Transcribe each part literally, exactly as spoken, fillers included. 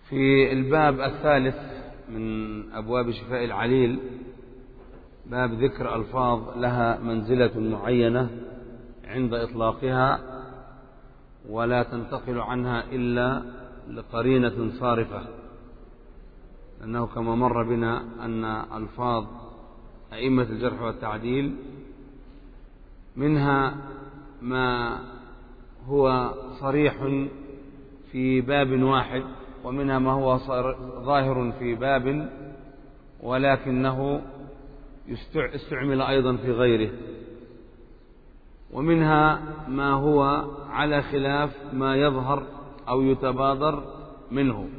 في الباب الثالث من أبواب شفاء العليل، باب ذكر ألفاظ لها منزلة معينة عند إطلاقها ولا تنتقل عنها إلا لقرينة صارفة، لأنه كما مر بنا أن ألفاظ أئمة الجرح والتعديل منها ما هو صريح في باب واحد، ومنها ما هو ظاهر في باب ولكنه استعمل أيضا في غيره، ومنها ما هو على خلاف ما يظهر أو يتبادر منه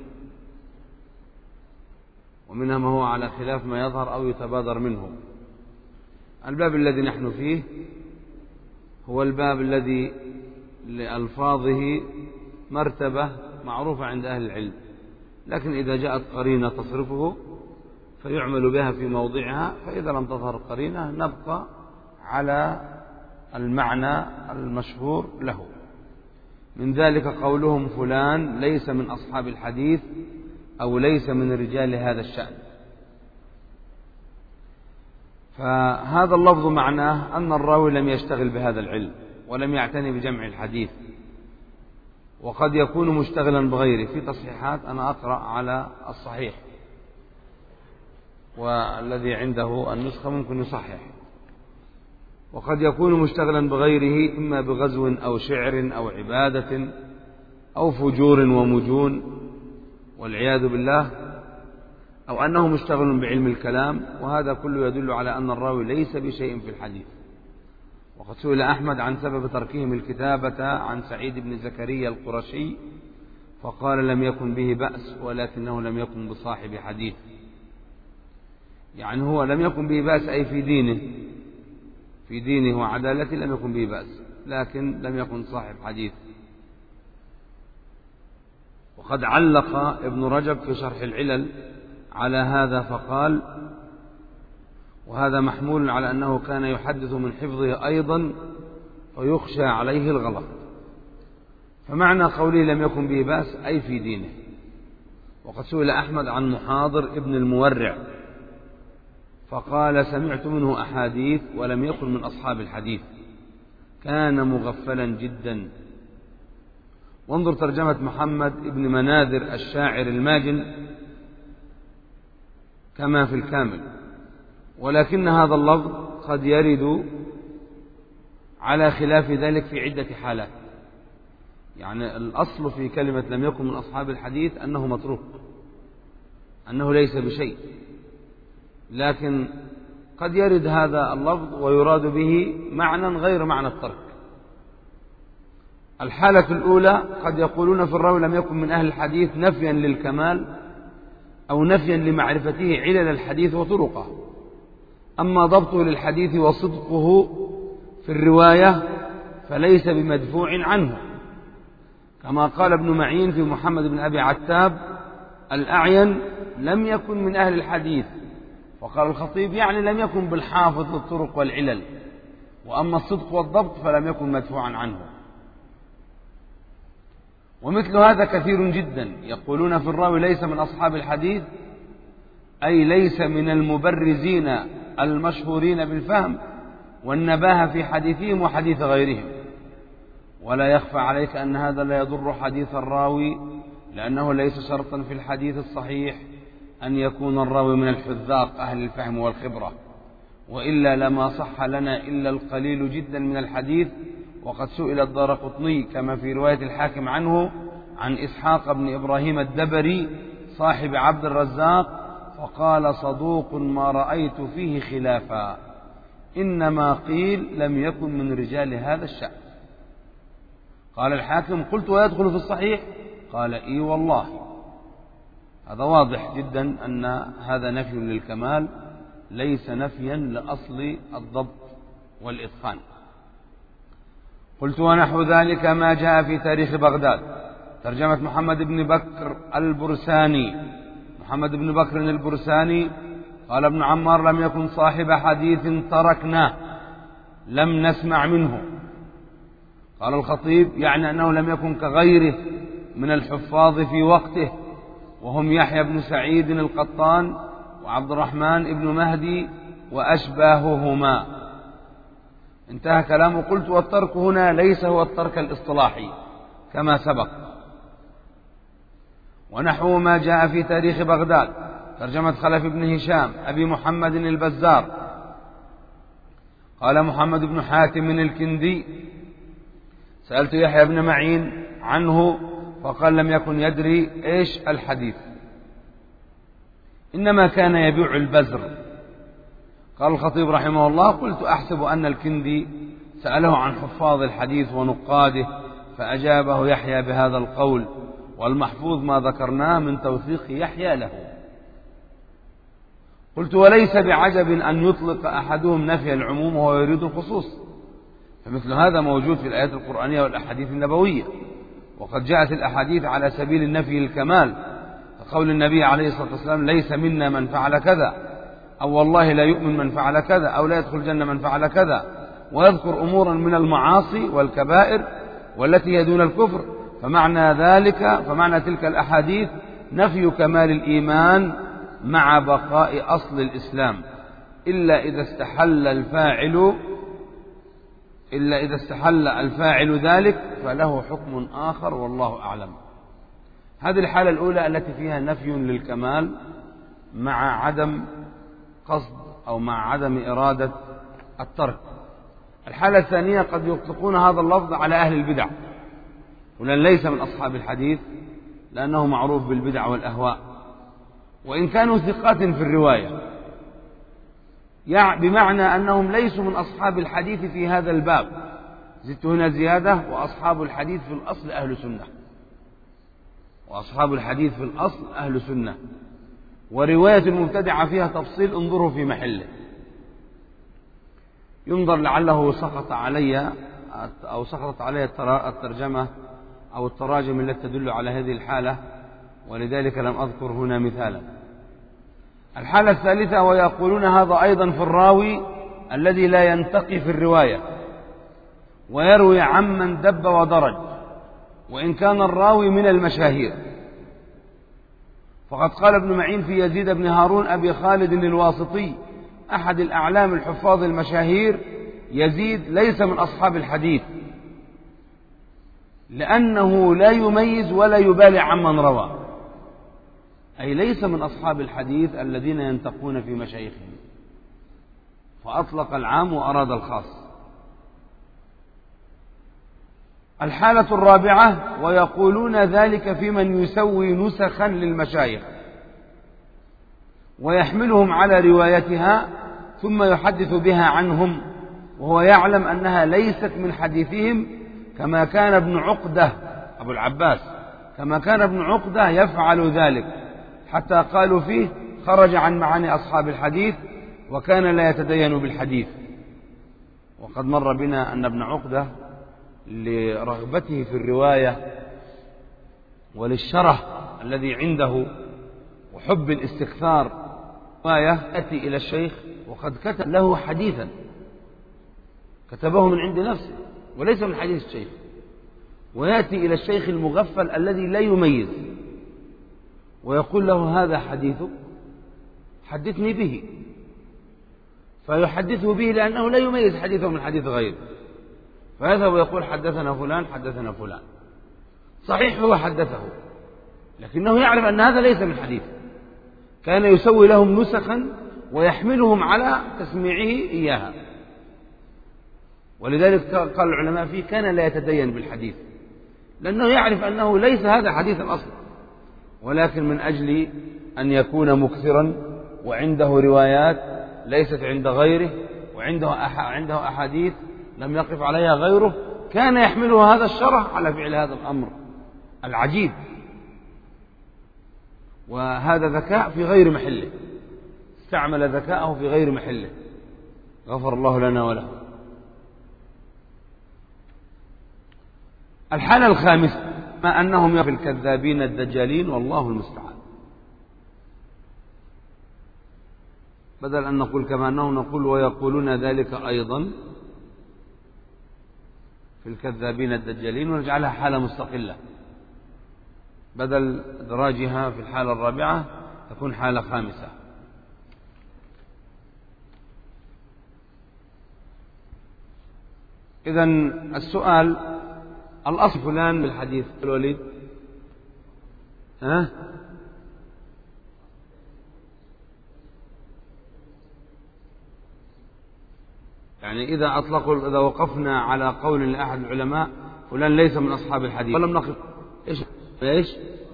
ومنها ما هو على خلاف ما يظهر أو يتبادر منه. الباب الذي نحن فيه هو الباب الذي لألفاظه مرتبة معروفة عند أهل العلم، لكن إذا جاءت قرينة تصرفه فيعمل بها في موضعها، فإذا لم تظهر قرينة نبقى على المعنى المشهور له. من ذلك قولهم فلان ليس من أصحاب الحديث أو ليس من رجال هذا الشأن. فهذا اللفظ معناه أن الراوي لم يشتغل بهذا العلم ولم يعتني بجمع الحديث، وقد يكون مشتغلا بغيره. في تصحيحات أنا أقرأ على الصحيح والذي عنده النسخة ممكن يصحح، وقد يكون مشتغلا بغيره إما بغزو أو شعر أو عبادة أو فجور ومجون والعياذ بالله، أو أنه مشتغل بعلم الكلام، وهذا كله يدل على أن الراوي ليس بشيء في الحديث. وقد سئل أحمد عن سبب تركهم الكتابة عن سعيد بن زكريا القرشي فقال لم يكن به بأس ولكنه لم يكن بصاحب حديث، يعني هو لم يكن به بأس أي في دينه في دينه وعدالته لم يكن به بأس، لكن لم يكن صاحب حديث. وقد علق ابن رجب في شرح العلل على هذا فقال وهذا محمول على أنه كان يحدث من حفظه أيضا فيخشى عليه الغلط. فمعنى قوله لم يكن به بأس أي في دينه. وقد سئل أحمد عن محاضر ابن المورع فقال سمعت منه أحاديث ولم يكن من أصحاب الحديث، كان مغفلا جدا. وانظر ترجمة محمد ابن مناذر الشاعر الماجن كما في الكامل. ولكن هذا اللفظ قد يرد على خلاف ذلك في عدة حالات، يعني الأصل في كلمة لم يكن من أصحاب الحديث أنه متروك، أنه ليس بشيء، لكن قد يرد هذا اللفظ ويراد به معنى غير معنى الترك. الحالة الأولى قد يقولون في الراوي لم يكن من أهل الحديث نفيا للكمال أو نفيا لمعرفته علل الحديث وطرقه، أما ضبطه للحديث وصدقه في الرواية فليس بمدفوع عنه، كما قال ابن معين في محمد بن أبي عتاب الأعين لم يكن من أهل الحديث، وقال الخطيب يعني لم يكن بالحافظ للطرق والعلل، وأما الصدق والضبط فلم يكن مدفوعا عنه. ومثل هذا كثير جدا، يقولون في الراوي ليس من أصحاب الحديث أي ليس من المبرزين المشهورين بالفهم والنباهة في حديثهم وحديث غيرهم. ولا يخفى عليك أن هذا لا يضر حديث الراوي، لأنه ليس شرطا في الحديث الصحيح أن يكون الراوي من الحذاق أهل الفهم والخبرة، وإلا لما صح لنا إلا القليل جدا من الحديث. وقد سئل الدارقطني كما في رواية الحاكم عنه عن إسحاق بن إبراهيم الدبري صاحب عبد الرزاق فقال صدوق ما رأيت فيه خلافا، إنما قيل لم يكن من رجال هذا الشأن. قال الحاكم قلت ويدخل في الصحيح؟ قال إي والله. هذا واضح جدا أن هذا نفي للكمال ليس نفيا لأصل الضبط والإتقان. قلت ونحو ذلك ما جاء في تاريخ بغداد ترجمة محمد بن بكر البرساني. محمد بن بكر البرساني قال ابن عمار لم يكن صاحب حديث تركناه لم نسمع منه. قال الخطيب يعني أنه لم يكن كغيره من الحفاظ في وقته، وهم يحيى بن سعيد القطان وعبد الرحمن بن مهدي وأشباههما. انتهى كلامه. قلت والترك هنا ليس هو الترك الاصطلاحي كما سبق، ونحو ما جاء في تاريخ بغداد ترجمة خلف بن هشام أبي محمد البزار قال محمد بن حاتم الكندي سألت يحيى بن معين عنه فقال لم يكن يدري إيش الحديث، إنما كان يبيع البزر. قال الخطيب رحمه الله قلت أحسب أن الكندي سأله عن حفاظ الحديث ونقاده فأجابه يحيى بهذا القول، والمحفوظ ما ذكرناه من توثيق يحيى له. قلت وليس بعجب أن يطلق أحدهم نفي العموم وهو يريد الخصوص، فمثل هذا موجود في الآيات القرآنية والأحاديث النبوية، وقد جاءت الأحاديث على سبيل النفي للكمال، فقول النبي عليه الصلاة والسلام ليس منا من فعل كذا، أو والله لا يؤمن من فعل كذا، أو لا يدخل الجنة من فعل كذا، ويذكر أمورا من المعاصي والكبائر والتي هي دون الكفر، فمعنى ذلك فمعنى تلك الأحاديث نفي كمال الإيمان مع بقاء أصل الإسلام، إلا إذا استحل الفاعل إلا إذا استحل الفاعل ذلك فله حكم آخر والله أعلم. هذه الحالة الأولى التي فيها نفي للكمال مع عدم قصد أو مع عدم إرادة الترك. الحالة الثانية قد يطلقون هذا اللفظ على أهل البدع، ولن ليس من أصحاب الحديث لأنه معروف بالبدع والأهواء، وإن كانوا ثقات في الرواية، يعني بمعنى أنهم ليسوا من أصحاب الحديث في هذا الباب. زدت هنا زيادة: وأصحاب الحديث في الأصل أهل سنة، وأصحاب الحديث في الأصل أهل سنة، ورواية المبتدعة فيها تفصيل انظروا في محله. ينظر لعله سقط علي أو سقطت علي الترجمة أو التراجم التي تدل على هذه الحالة، ولذلك لم أذكر هنا مثالا. الحالة الثالثة: ويقولون هذا أيضا في الراوي الذي لا ينتقي في الرواية ويروي عمن دب ودرج، وإن كان الراوي من المشاهير. فقد قال ابن معين في يزيد بن هارون أبي خالد الواسطي أحد الأعلام الحفاظ المشاهير: يزيد ليس من أصحاب الحديث لأنه لا يميز ولا يبالي عمن روى، أي ليس من أصحاب الحديث الذين ينتقون في مشايخهم، فأطلق العام وأراد الخاص. الحالة الرابعة: ويقولون ذلك في من يسوي نسخا للمشايخ ويحملهم على روايتها ثم يحدث بها عنهم وهو يعلم أنها ليست من حديثهم، كما كان ابن عقدة أبو العباس كما كان ابن عقدة يفعل ذلك، حتى قالوا فيه خرج عن معاني أصحاب الحديث وكان لا يتدين بالحديث. وقد مر بنا أن ابن عقدة لرغبته في الرواية وللشره الذي عنده وحب الاستكثار يأتي إلى الشيخ وقد كتب له حديثا كتبه من عند نفسه وليس من حديث الشيخ، ويأتي إلى الشيخ المغفل الذي لا يميز ويقول له هذا حديثك حدثني به، فيحدثه به لأنه لا يميز حديثه من حديث غيره، فيذهب ويقول حدثنا فلان حدثنا فلان. صحيح هو حدثه، لكنه يعلم أن هذا ليس من حديثه، كان يسوي لهم نسخا ويحملهم على تسميعه إياها، ولذلك قال العلماء فيه كان لا يتدين بالحديث لأنه يعرف أنه ليس هذا حديث الأصل، ولكن من أجل أن يكون مكثرا وعنده روايات ليست عند غيره وعنده عنده أحاديث لم يقف عليها غيره، كان يحمله هذا الشرح على فعل هذا الأمر العجيب، وهذا ذكاء في غير محله، استعمل ذكاءه في غير محله، غفر الله لنا وله. الحالة الخامسة: ما أنهم في الكذابين الدجالين والله المستعان. بدل أن نقول كما أنه نقول ويقولون ذلك أيضا في الكذابين الدجالين ونجعلها حالة مستقلة. بدل إدراجها في الحالة الرابعة تكون حالة خامسة. إذن السؤال: الأصل فلان بالحديث الوليد، ها؟ يعني إذا أطلقوا إذا وقفنا على قول لأحد العلماء فلان ليس من أصحاب الحديث ولم نقف، إيش إيش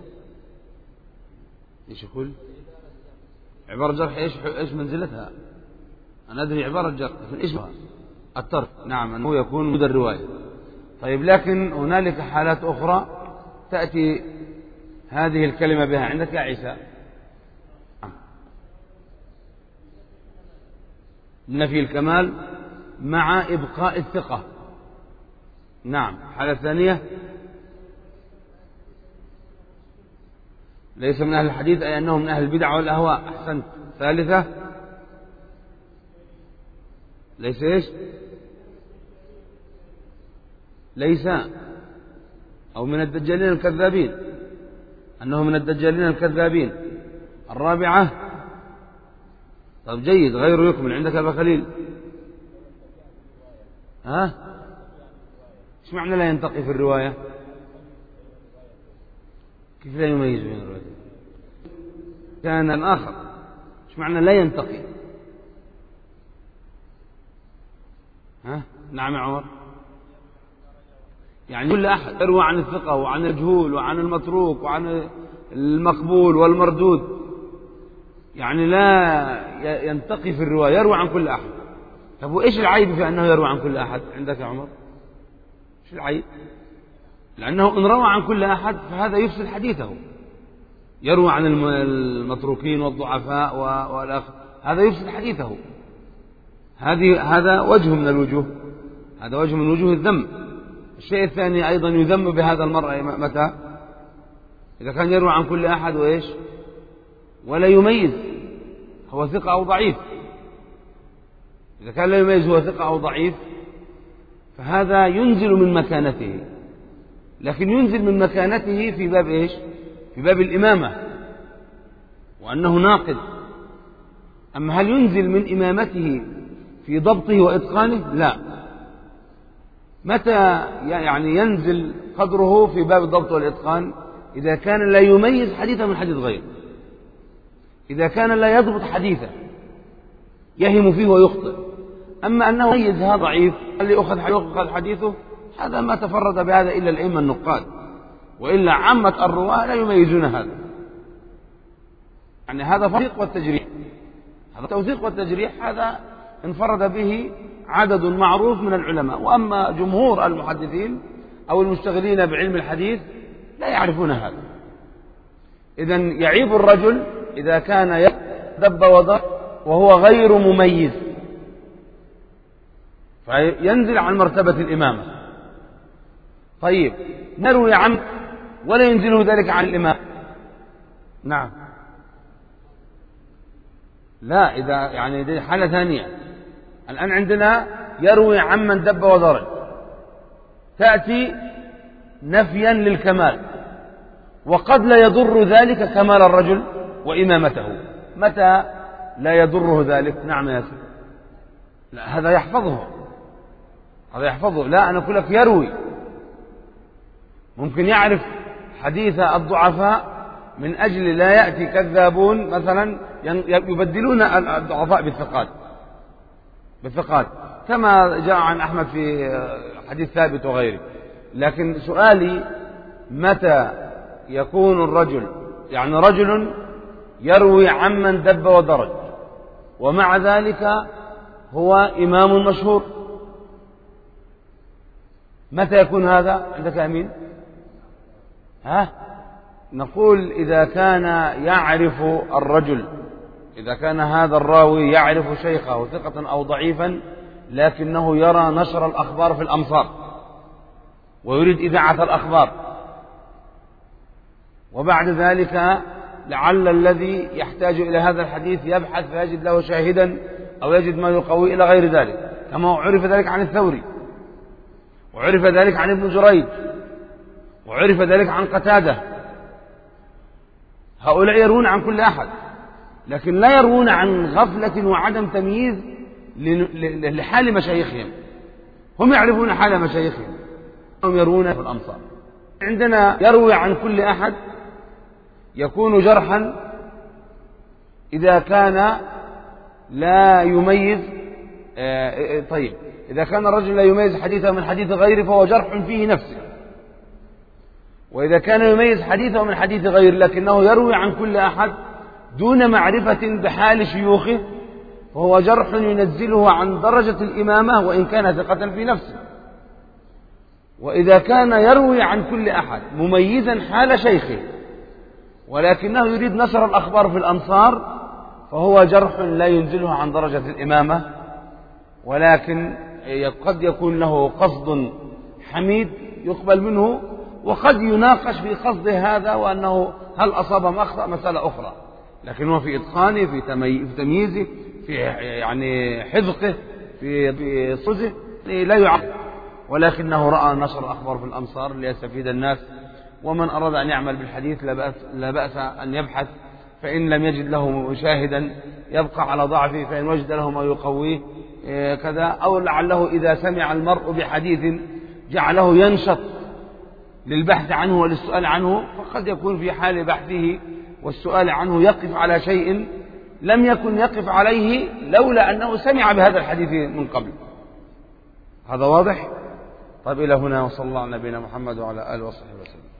إيش يقول؟ عبارة جرح إيش إيش منزلتها؟ أنا أدري عبارة جرح، لكن إيش الترك؟ نعم، أنه يكون مدى الرواية. طيب، لكن هنالك حالات أخرى تأتي هذه الكلمة بها عندك يا عيسى. نفي الكمال مع إبقاء الثقة. نعم. حالة ثانية: ليس من أهل الحديث، أي أنه من أهل البدع والأهواء. أحسنت. ثالثة: ليس إيش ليس أو من الدجالين الكذابين، أنه من الدجالين الكذابين. الرابعة: طيب جيد، غير يكمل. عندك أبا خليل، ها؟ إيش معنى لا ينتقي في الرواية؟ كيف لا يميز بين الرواية؟ كان آخر. إيش معنى لا ينتقي؟ ها؟ نعم يا عمر. يعني كل أحد يروى عن الثقة وعن المجهول وعن المتروك وعن المقبول والمردود، يعني لا ينتقي في الرواية، يروى عن كل أحد. طب وإيش العيب في أنه يروى عن كل أحد عندك يا عمر؟ إيش العيب؟ لأنه إن روى عن كل أحد فهذا يفسد حديثه. يروى عن المتروكين والضعفاء والآخر، هذا يفسد حديثه. هذه هذا وجه من الوجوه، هذا وجه من وجوه الذم. الشيء الثاني أيضا يذم بهذا المرء متى؟ إذا كان يروى عن كل أحد وإيش ولا يميز هو ثقة أو ضعيف. إذا كان لا يميز هو ثقة أو ضعيف فهذا ينزل من مكانته، لكن ينزل من مكانته في باب إيش؟ في باب الإمامة، وأنه ناقد. أما هل ينزل من إمامته في ضبطه وإتقانه؟ لا. متى يعني ينزل قدره في باب الضبط والإتقان؟ إذا كان لا يميز حديثا من حديث غيره، إذا كان لا يضبط حديثا يهم فيه ويخطئ. أما أنه يميز هذا ضعيف اللي أخذ حديثه، هذا ما تفرد بهذا إلا الأئمة النقاد، وإلا عامة الرواة لا يميزون هذا. يعني هذا توثيق والتجريح، هذا توثيق والتجريح هذا انفرد به عدد معروف من العلماء، وأما جمهور المحدثين أو المشتغلين بعلم الحديث لا يعرفون هذا. إذن يعيب الرجل إذا كان يدب وضر وهو غير مميز، فينزل عن مرتبة الإمامة. طيب، نروي عمد ولا ينزله ذلك عن الإمام؟ نعم. لا، إذا يعني دي حالة ثانية. الآن عندنا يروي عمن دب وضرب، تأتي نفيا للكمال، وقد لا يضر ذلك كمال الرجل وإمامته. متى لا يضره ذلك؟ نعم يا سيدي. لا، هذا يحفظه، هذا يحفظه. لا، أنا أقول لك يروي. ممكن يعرف حديث الضعفاء من أجل لا يأتي كذابون مثلا يبدلون الضعفاء بالثقات بالثقات كما جاء عن أحمد في حديث ثابت وغيره. لكن سؤالي: متى يكون الرجل يعني رجل يروي عمن دب ودرج ومع ذلك هو إمام مشهور، متى يكون هذا عندك أمين؟ ها؟ نقول إذا كان يعرف الرجل، إذا كان هذا الراوي يعرف شيخه ثقة أو ضعيفا، لكنه يرى نشر الأخبار في الأمصار ويريد إذاعة الأخبار، وبعد ذلك لعل الذي يحتاج إلى هذا الحديث يبحث فيجد له شاهدا أو يجد ما يقوي إلى غير ذلك، كما عرف ذلك عن الثوري، وعرف ذلك عن ابن جريج، وعرف ذلك عن قتادة، هؤلاء يروون عن كل أحد، لكن لا يروون عن غفلة وعدم تمييز لحال مشايخهم. هم يعرفون حال مشايخهم، هم يروون في الأمصار. عندنا يروي عن كل أحد يكون جرحا إذا كان لا يميز. آه طيب، إذا كان الرجل لا يميز حديثه من حديث غيره فهو جرح فيه نفسه. وإذا كان يميز حديثه من حديث غير لكنه يروي عن كل أحد دون معرفة بحال شيوخه فهو جرح ينزله عن درجة الإمامة وإن كان ثقة في نفسه. وإذا كان يروي عن كل أحد مميزا حال شيخه ولكنه يريد نشر الأخبار في الأمصار فهو جرح لا ينزله عن درجة الإمامة، ولكن قد يكون له قصد حميد يقبل منه، وقد يناقش في قصد هذا وأنه هل أصاب أم أخطأ مسألة أخرى، لكن هو في إتقانه في تمييزه في يعني حذقه في في صزه لا يعقل، ولكنه رأى نشر الأخبار في الأمصار ليستفيد الناس. ومن أراد أن يعمل بالحديث لا بأس, لا بأس أن يبحث، فإن لم يجد له مشاهدا يبقى على ضعفه، فإن وجد له ما يقويه كذا، أو لعله إذا سمع المرء بحديث جعله ينشط للبحث عنه وللسؤال عنه، فقد يكون في حال بحثه والسؤال عنه يقف على شيء لم يكن يقف عليه لولا أنه سمع بهذا الحديث من قبل. هذا واضح؟ طيب، إلى هنا، وصلى الله على نبينا محمد وعلى آله وصحبه وسلم.